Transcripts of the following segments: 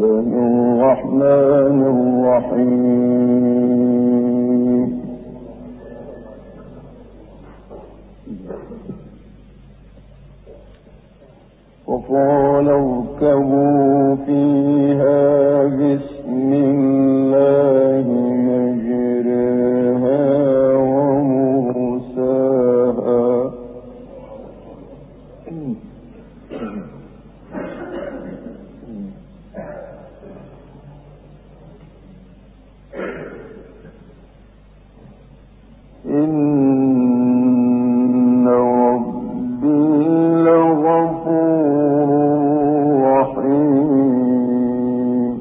الرحمن الرحيم. وقال اركبوا فيها بسم الله مجريها ومرساها إن ربي لغفور رحيم.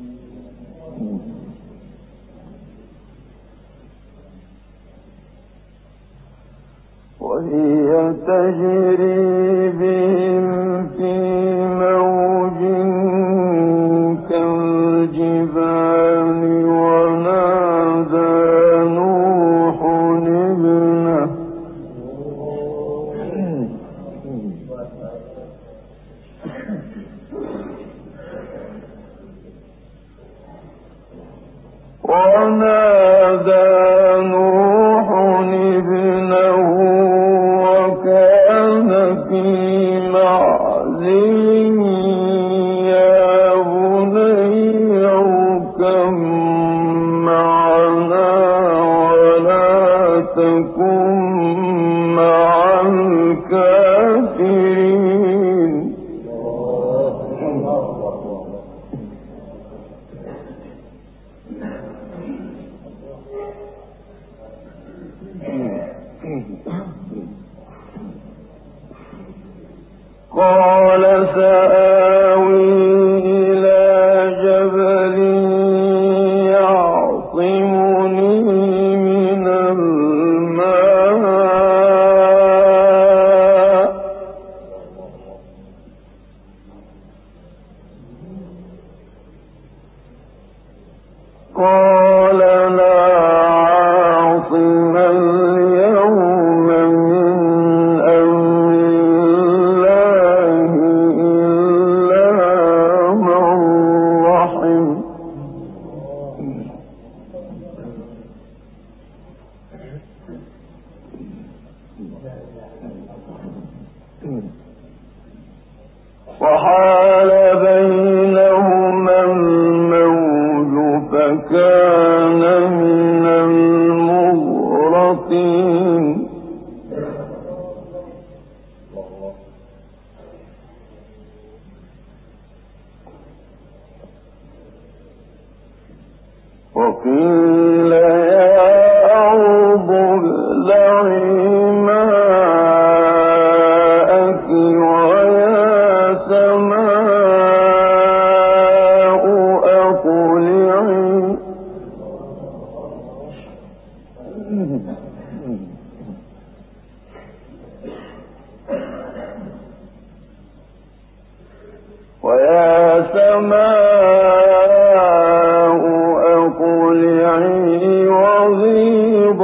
وهي تجري بهم في موج كالجبال ونادى نوح ابنه وكان في معزل يا بني اركب معنا ولا تكن مع الكافرين. قال سآوي إلى جبل يعصمني من الماء قال لا عاصم اليوم من أمر الله إلا من رحم. وحال بينهما الموج فكان من المغرقين. وقيل يا أرض ابلعي ماءك ويا سماء أقلعي وغيض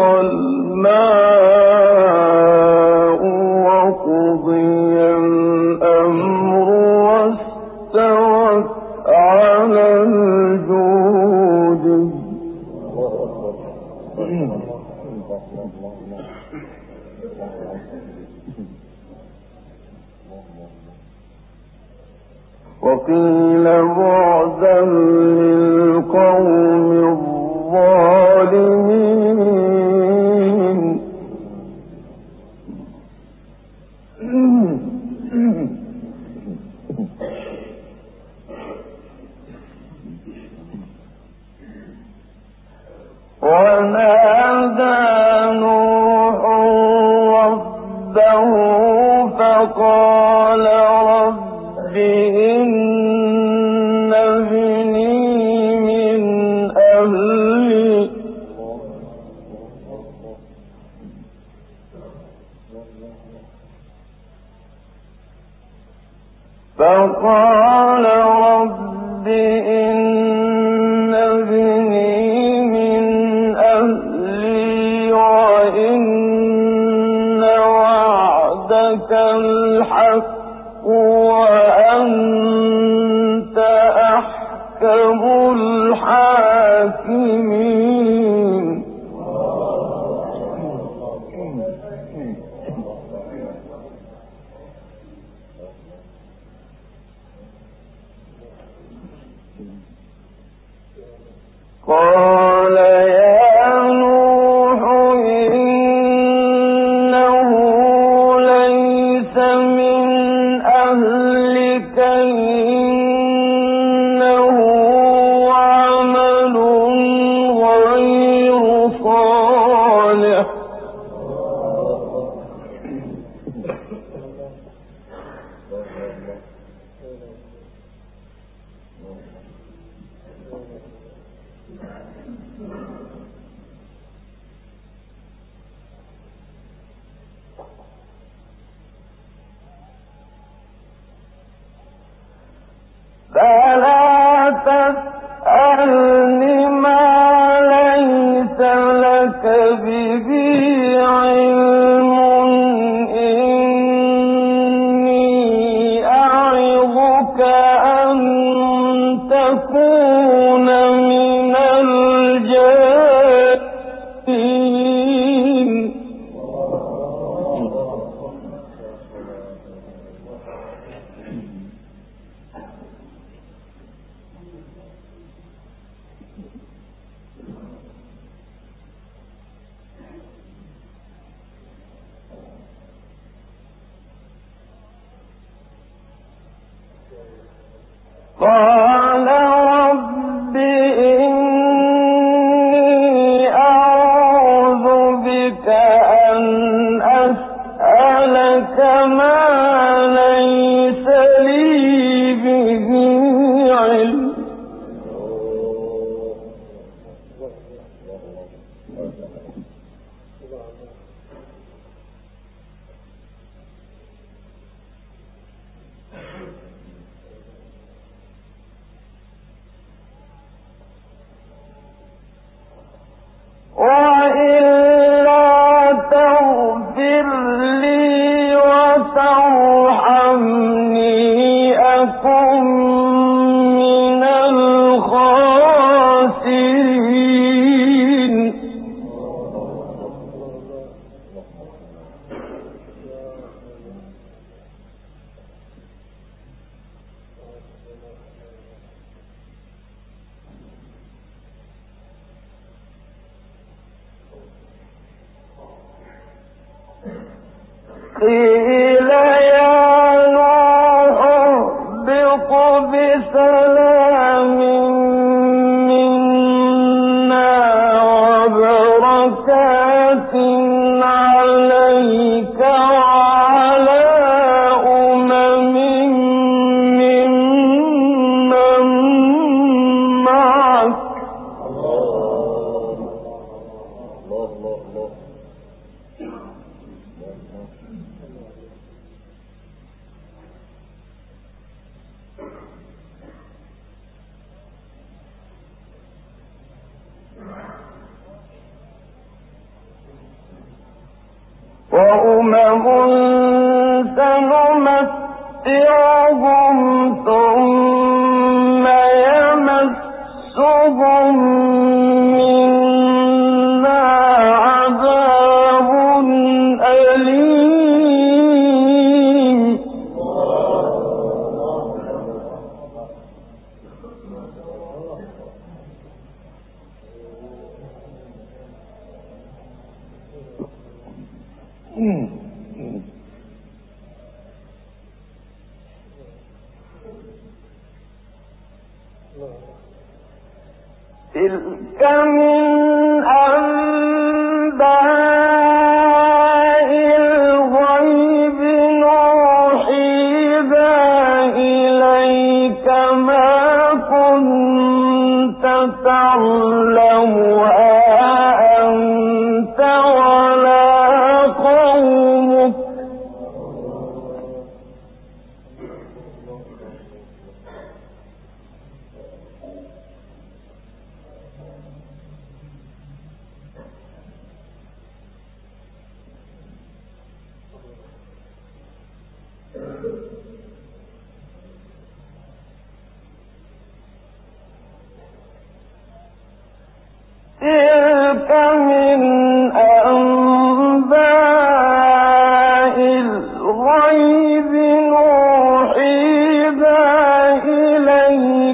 الماء وقضي الأمر واستوت على الجود. وقيل بعدا للقوم الظالمين. ونادى نوح ربه فقال رب إن ابني من أهلي أحكم الحاكمين. قال يا نوح إنه ليس من أهلك إنه عمل غير صالح فلا تسألني ما ليس لك به علم إني أعظك أن تكون من الجاهلين. قال رب إني أعوذ بك أن أسألك ما ليس لي به علم. وإلا تغفر لي وترحمني أكن من الخاسرين. قيل يا نوح اهبط بسلام منا وبركات عليك وعلى أمم ممن معك. وأمم سنمتعهم ثم يمسهم منا عذاب أليم. تلك من أنباء الغيب نوحيها إليك ما كنت تعلمها أنت ولا قومك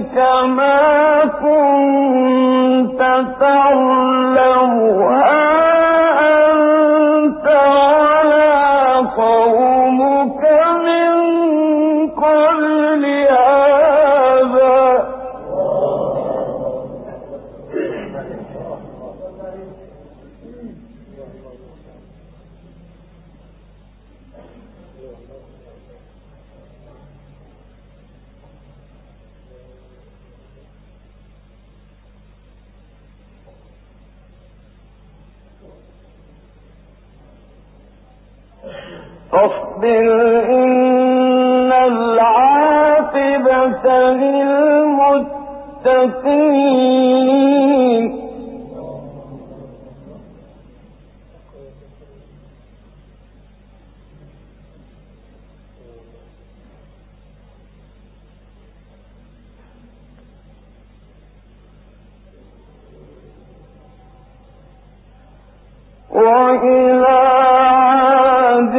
إليك ما كنت تعلمها أنت ولا قومك من قبل هذا فاصبر إن العاقبة للمتقين وإلى عاد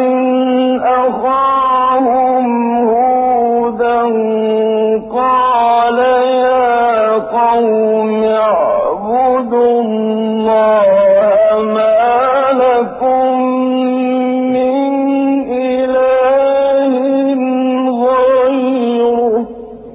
أخاهم هودا قال يا قوم اعبدوا الله ما لكم من إله غيره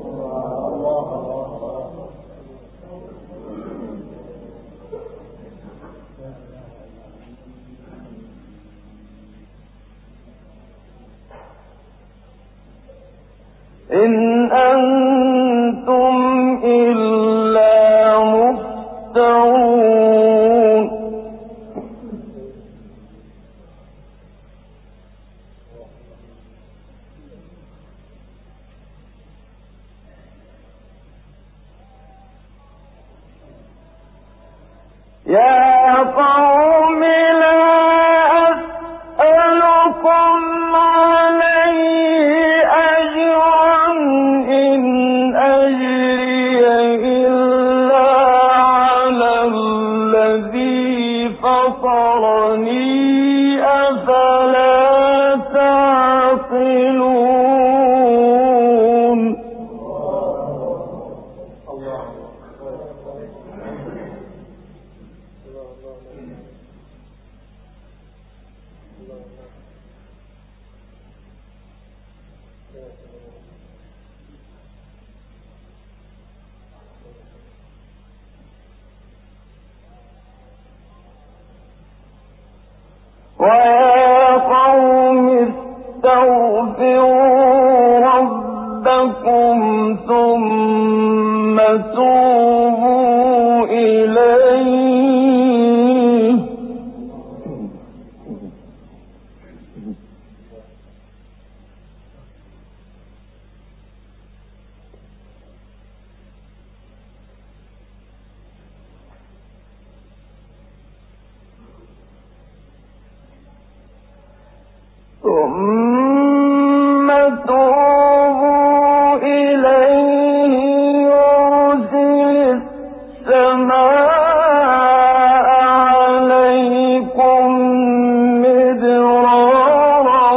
إن أنتم إلا مفترون يا قوم لا أسألكم عليه أجرا إن أجري إلا على الذي فطرني أفلا تعقلون ويا قوم استغفروا ربكم ثم توبوا إليه ثم توبوا إليه يرسل السماء عليكم مدرارا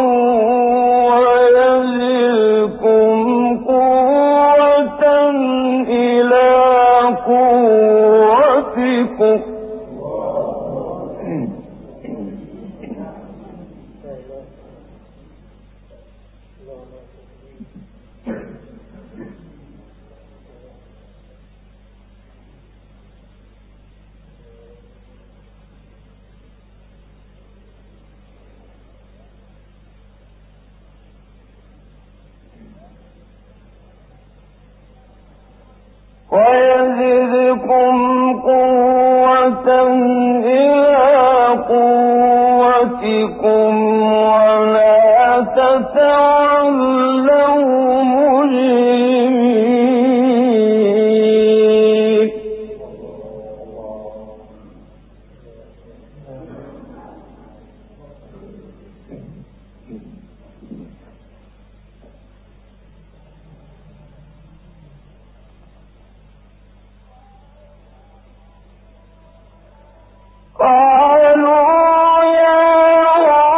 ويزدكم قوة إلى قوتكم ويزدكم قوة إلى قوتكم ولا تتولوا مجرمين قالوا يا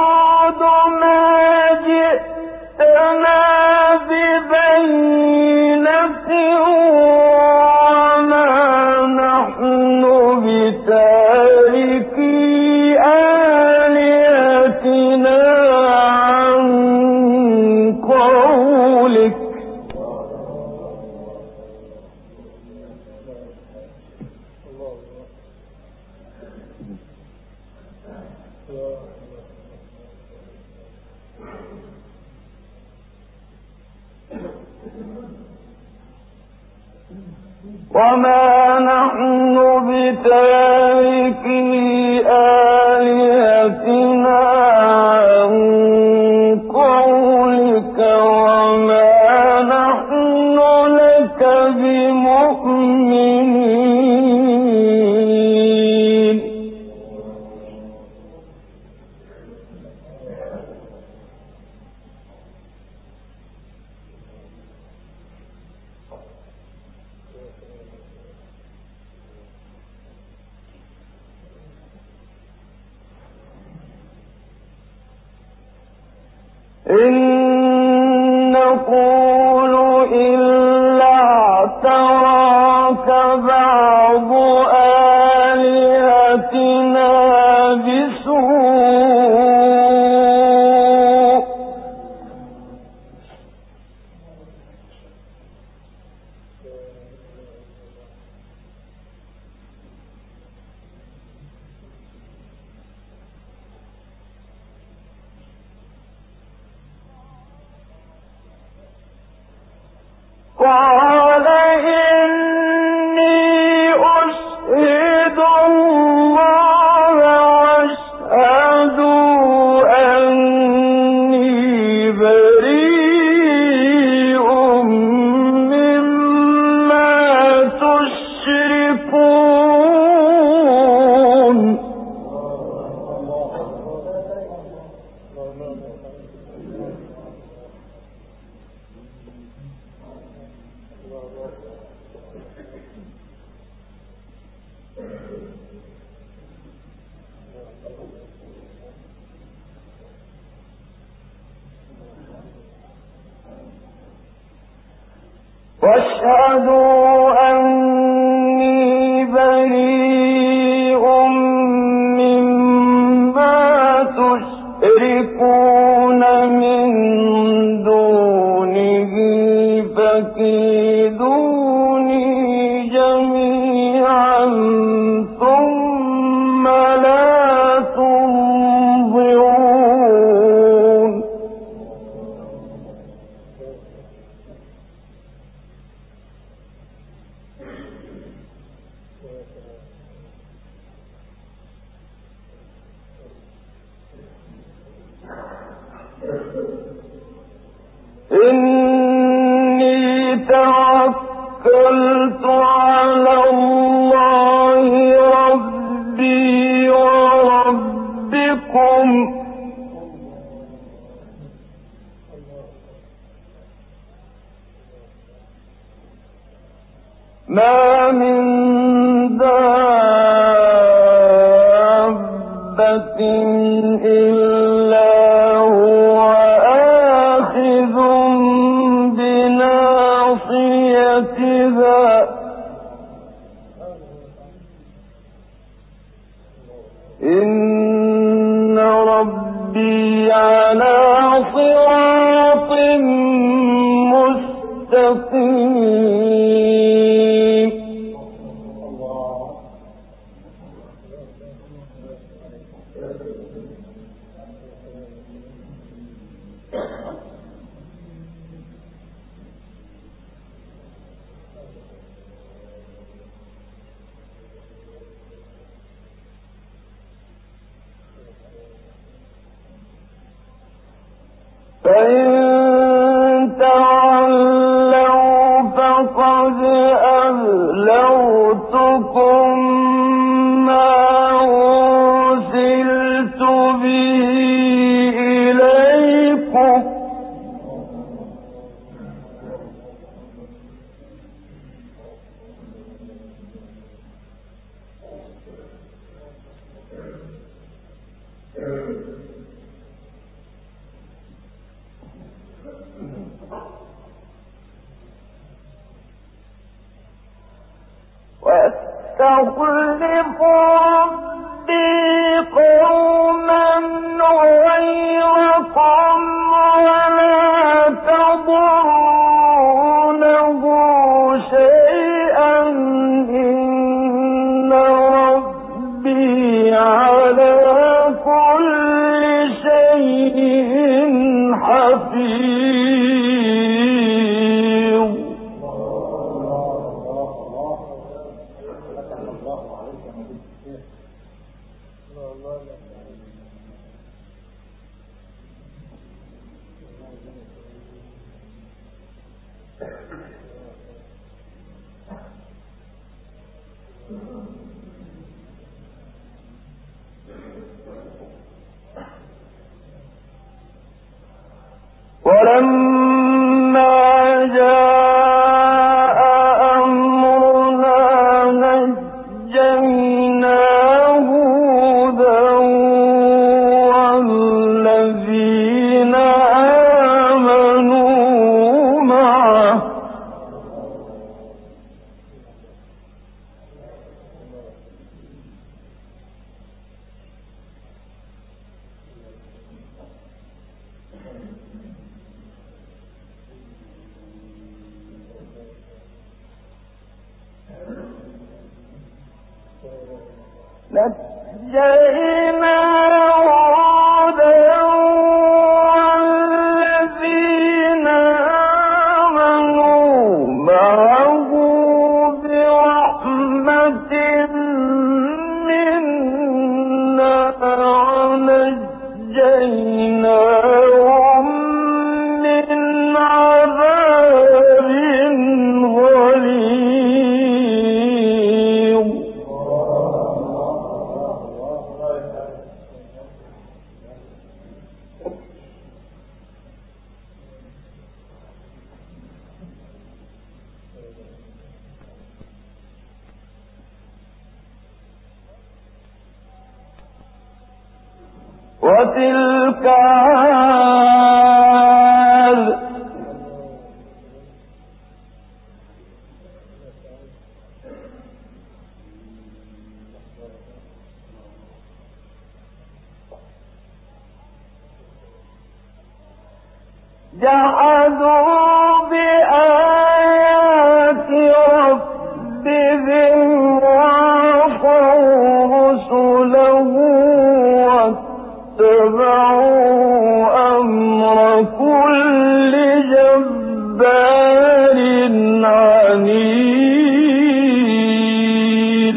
وما نحن بتاركي آلهتنا عن قولك وما نحن لك بمؤمنين. إن نقول إلا اعتراك بعض آلهتنا بسوء قال إني أشهد الله واشهدوا أني بريء مما تشركون. واشهدوا أني بريء مما تشركون من دونه فكيدوني جميعا ثم لا تنظرون. إني توكلت على الله ربي وربكم ما من دابة إلا هو آخذ بناصيتها إن ربي على صراط مستقيم. فإن تولوا فقد أبلغتكم ما أرسلت به إليكم واستخلف ربي قوما غيركم ولا تضرونه شيئا إن ربي على كل شيء حفيظ. ولما جاء أمرنا نجينا هودا والذين آمنوا معه نجينا هودا والذين آمنوا معه برحمة منا ونجيناهم من عذاب غليظ. وتلك عاد جحدوا بآيات ربهم وعصوا رسله واتبعوا أمر كل جبار عنيد.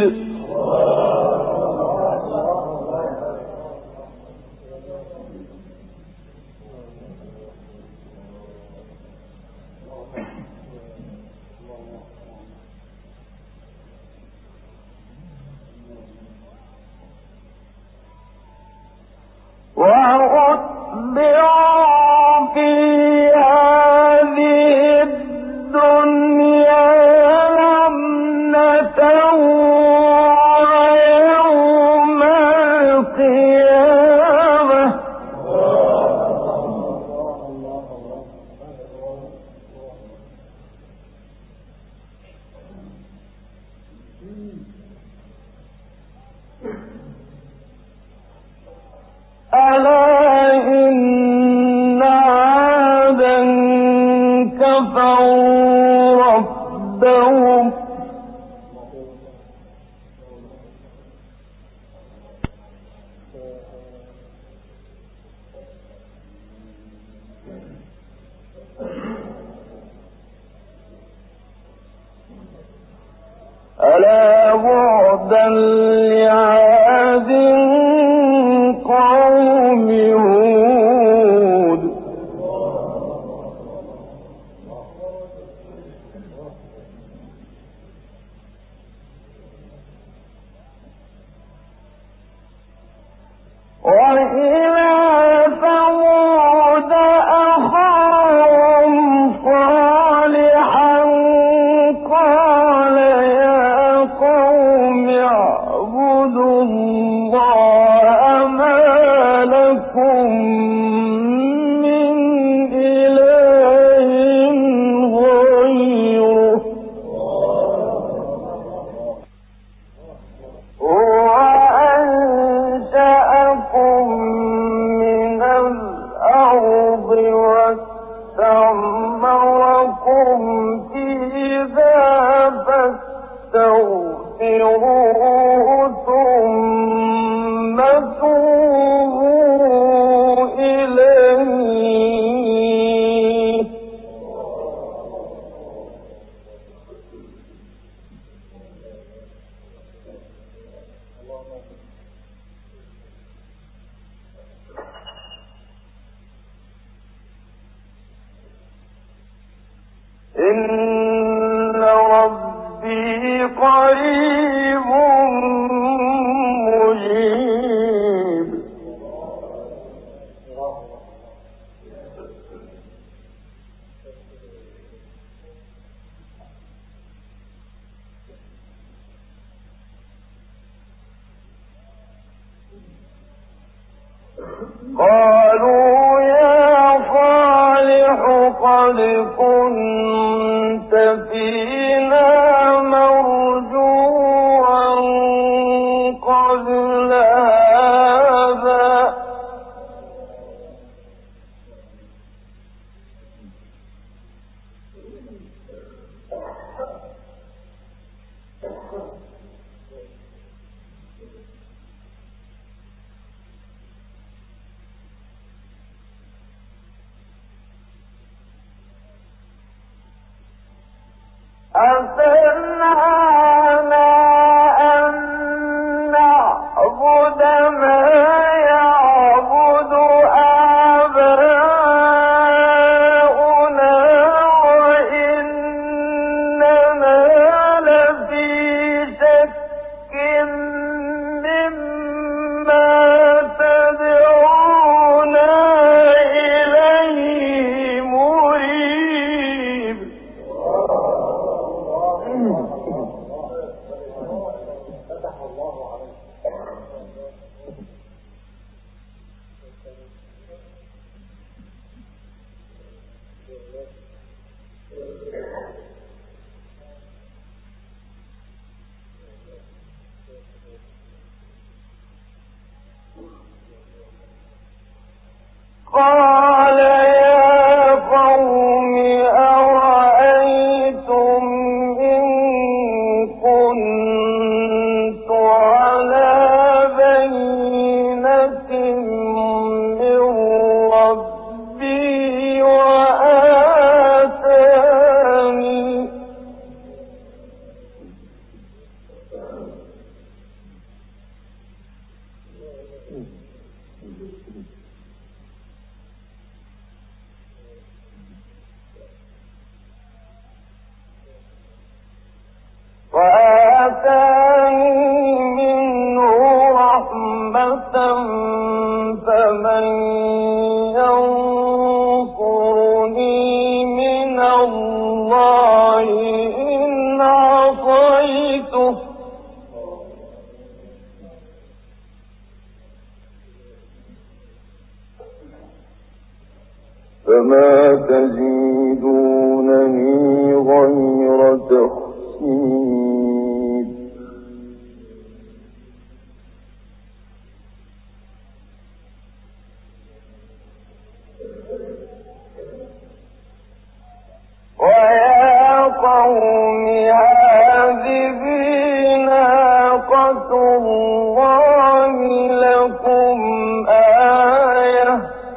وأتبعوا في هذه الدنيا لعنة ويوم القيامة ألا إن عادا كفروا ربهم ألا بعدا لعاد قوم هود. وإلى ثمود أخاهم صالحا قال يا قوم اعبدوا الله ما لكم من إله غيره هو أنشأكم من الأرض واستعمركم فيها فاستغفروه ثم توبوا إليه. إن ربي قريب مجيب. قالوا يا صالح قد كنت فينا مرجوا قبل هذا أتنهانا أن نعبد ما يعبد آباؤنا وإننا لفي شك مما تدعونا إليه مريب. قال يا قوم أرأيتم إن كنت على بينة من ربي وآتاني منه رحمة فمن ينصرني من الله إن عصيته فما تزيدونني غير تخسير. ويا قوم هذه ناقة الله لكم آية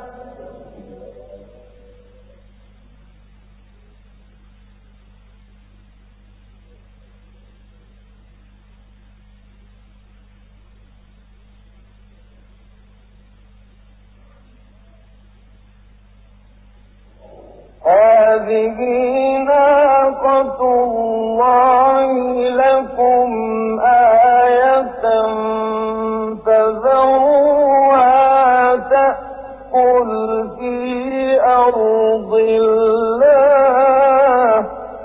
هذه ناقة الله لكم آية فذروها تأكل في أرض الله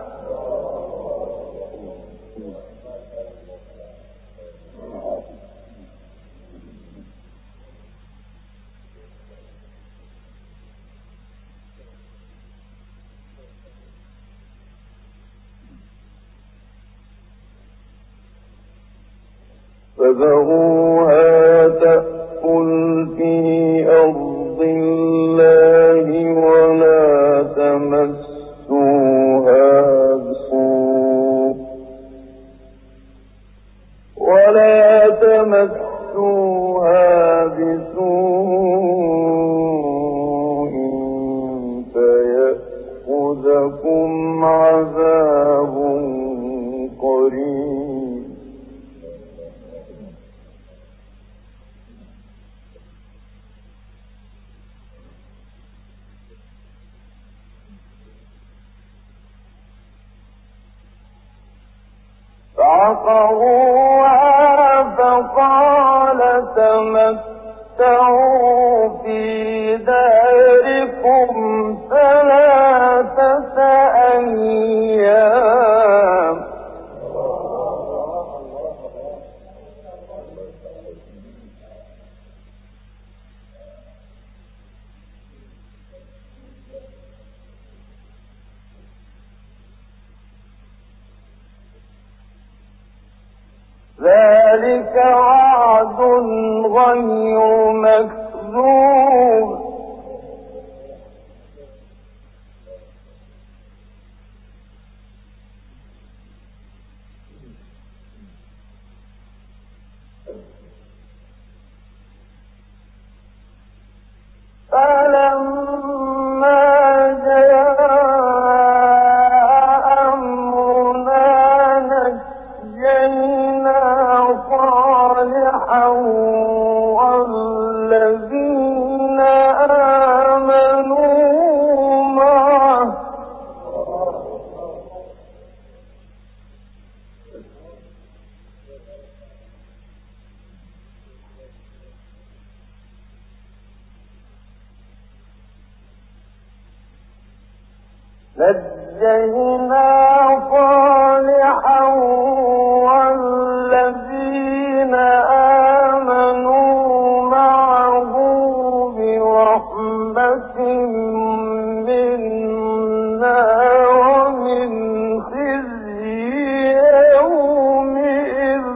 فذروها تأكل في أرض الله ولا تمسوها بسوء فيأخذكم عذاب قريب. فعقروها فقال تمتعوا في داركم 3 أيام. ذلك وعد غير مكذوب. فلما جاء أمرنا نجينا صالحا والذين آمنوا معه نجينا صالحا والذين آمنوا معه برحمة منا ومن خزي يومئذ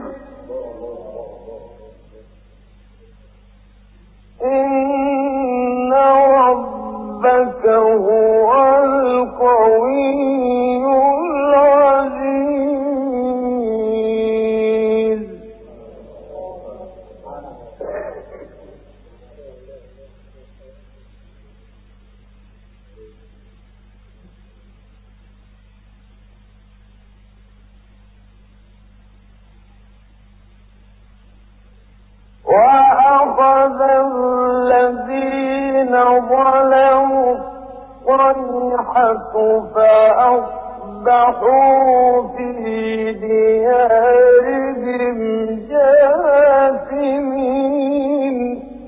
إن ربك هو القوي العزيز. وأخذ الذين ظلموا الصيحة فأصبحوا في ديارهم جاثمين.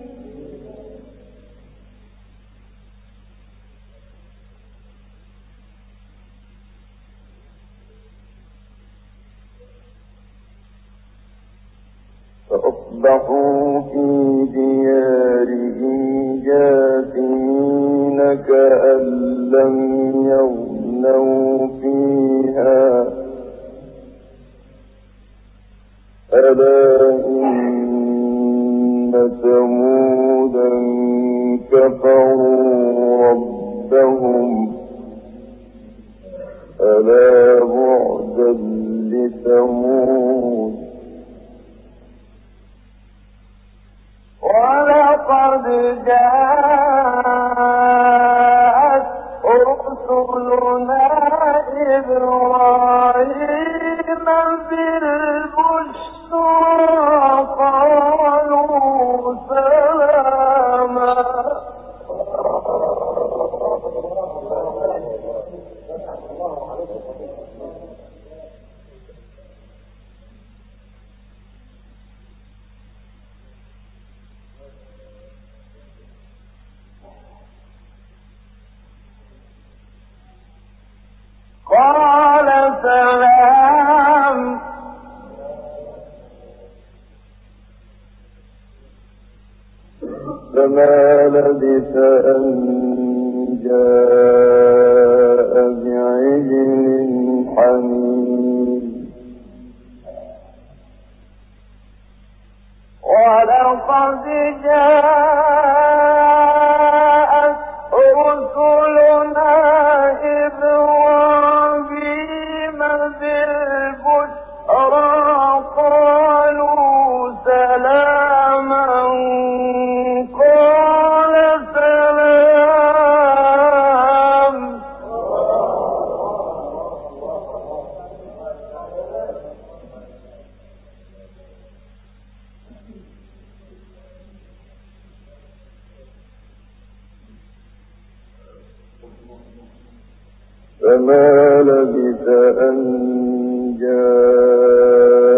فأصبحوا في ديارهم جاثمين كأن لم يغنوا فيها ألا إن ثمودا كفروا ربهم ألا بعدا لثمود. ولقد جاءت رسلنا إبراهيم بالبشرى قالوا سلاما قال سلام فما لبث أن جاء بعجل حنين. ولقد جاءت رسلنا إبراهيم بالبشرى قالوا سلاما قال سلام فما لبث أن جاء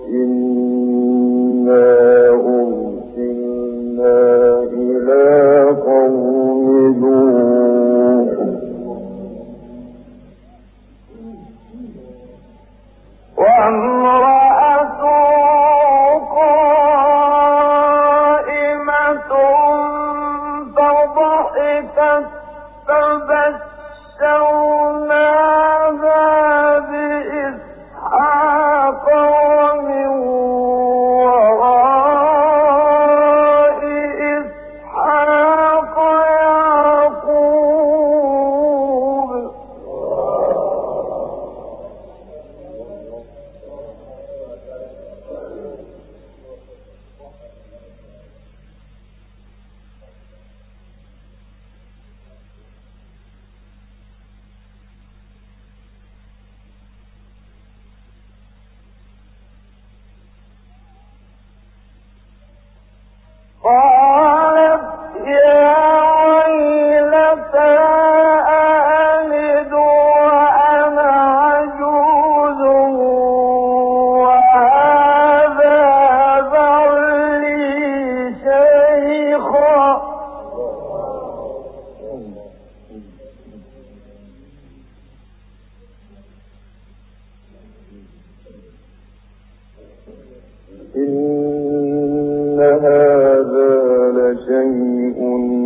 إن هذا لشيء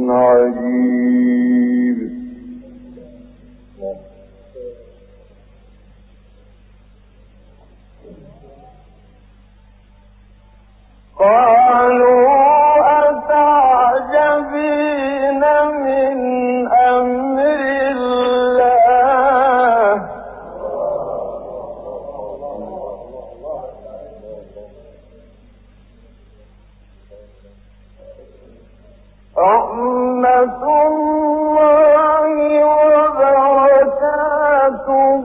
عجيب. قالوا أتعجبين من أمر الله رحمة الله وبركاته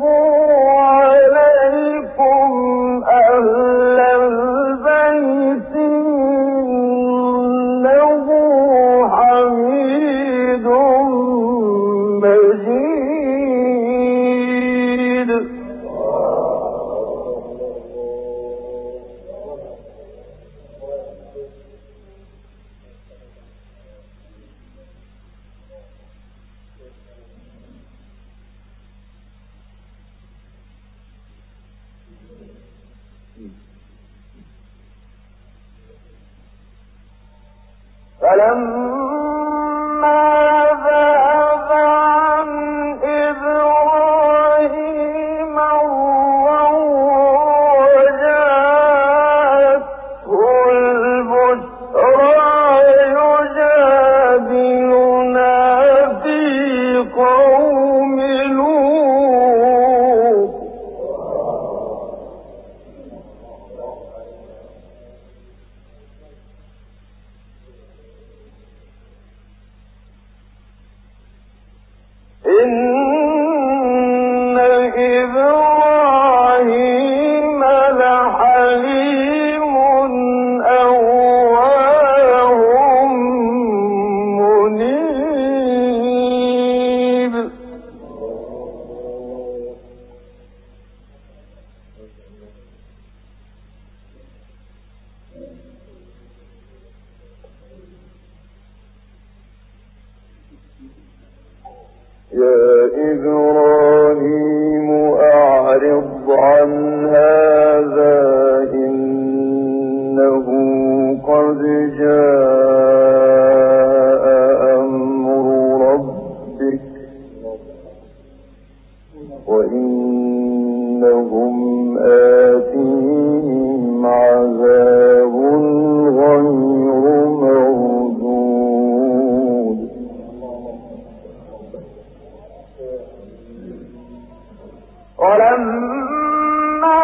عليكم أهل البيت إنه حميد مجيد. فلما ذهب عن إبراهيم الروع وجاءته البشرى يجادلنا في قوم لوط إن إبراهيم لحليم أواه منيب. يا إبراهيم أعرض عن هذا إنه قد جاء أمر ربك وإنهم آتيهم عذاب غير مردود. ولما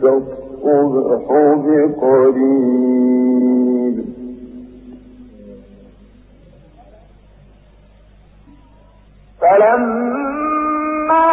الصبح بقريب فلما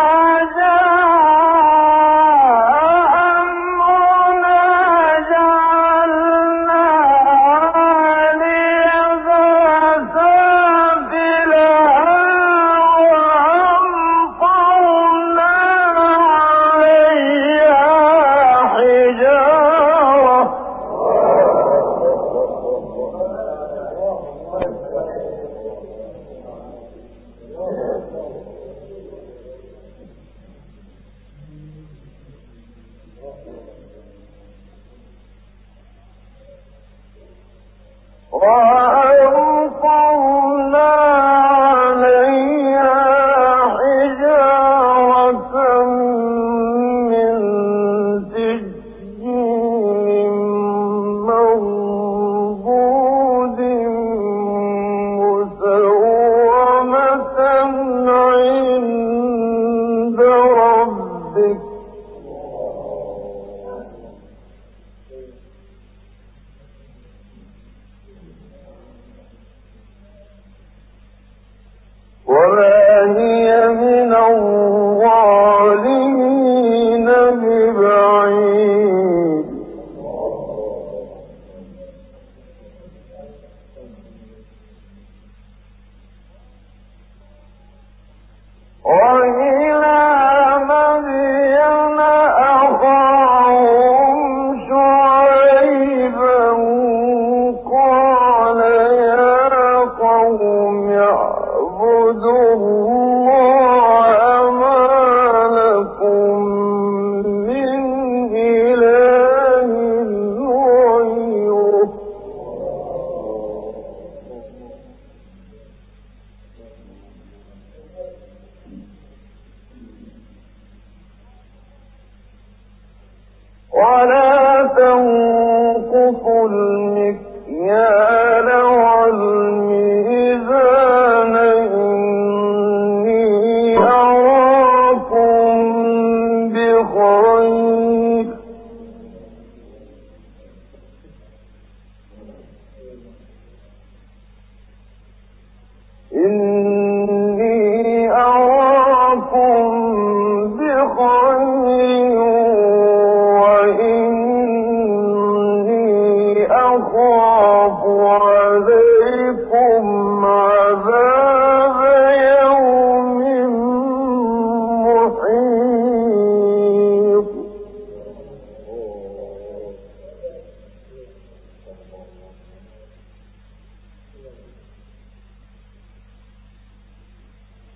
ولا تنقصوا المكيال والميزان إني أراكم بخير أخاف عليكم عذاب يوم محيط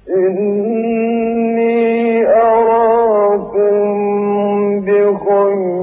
إني أراكم بخير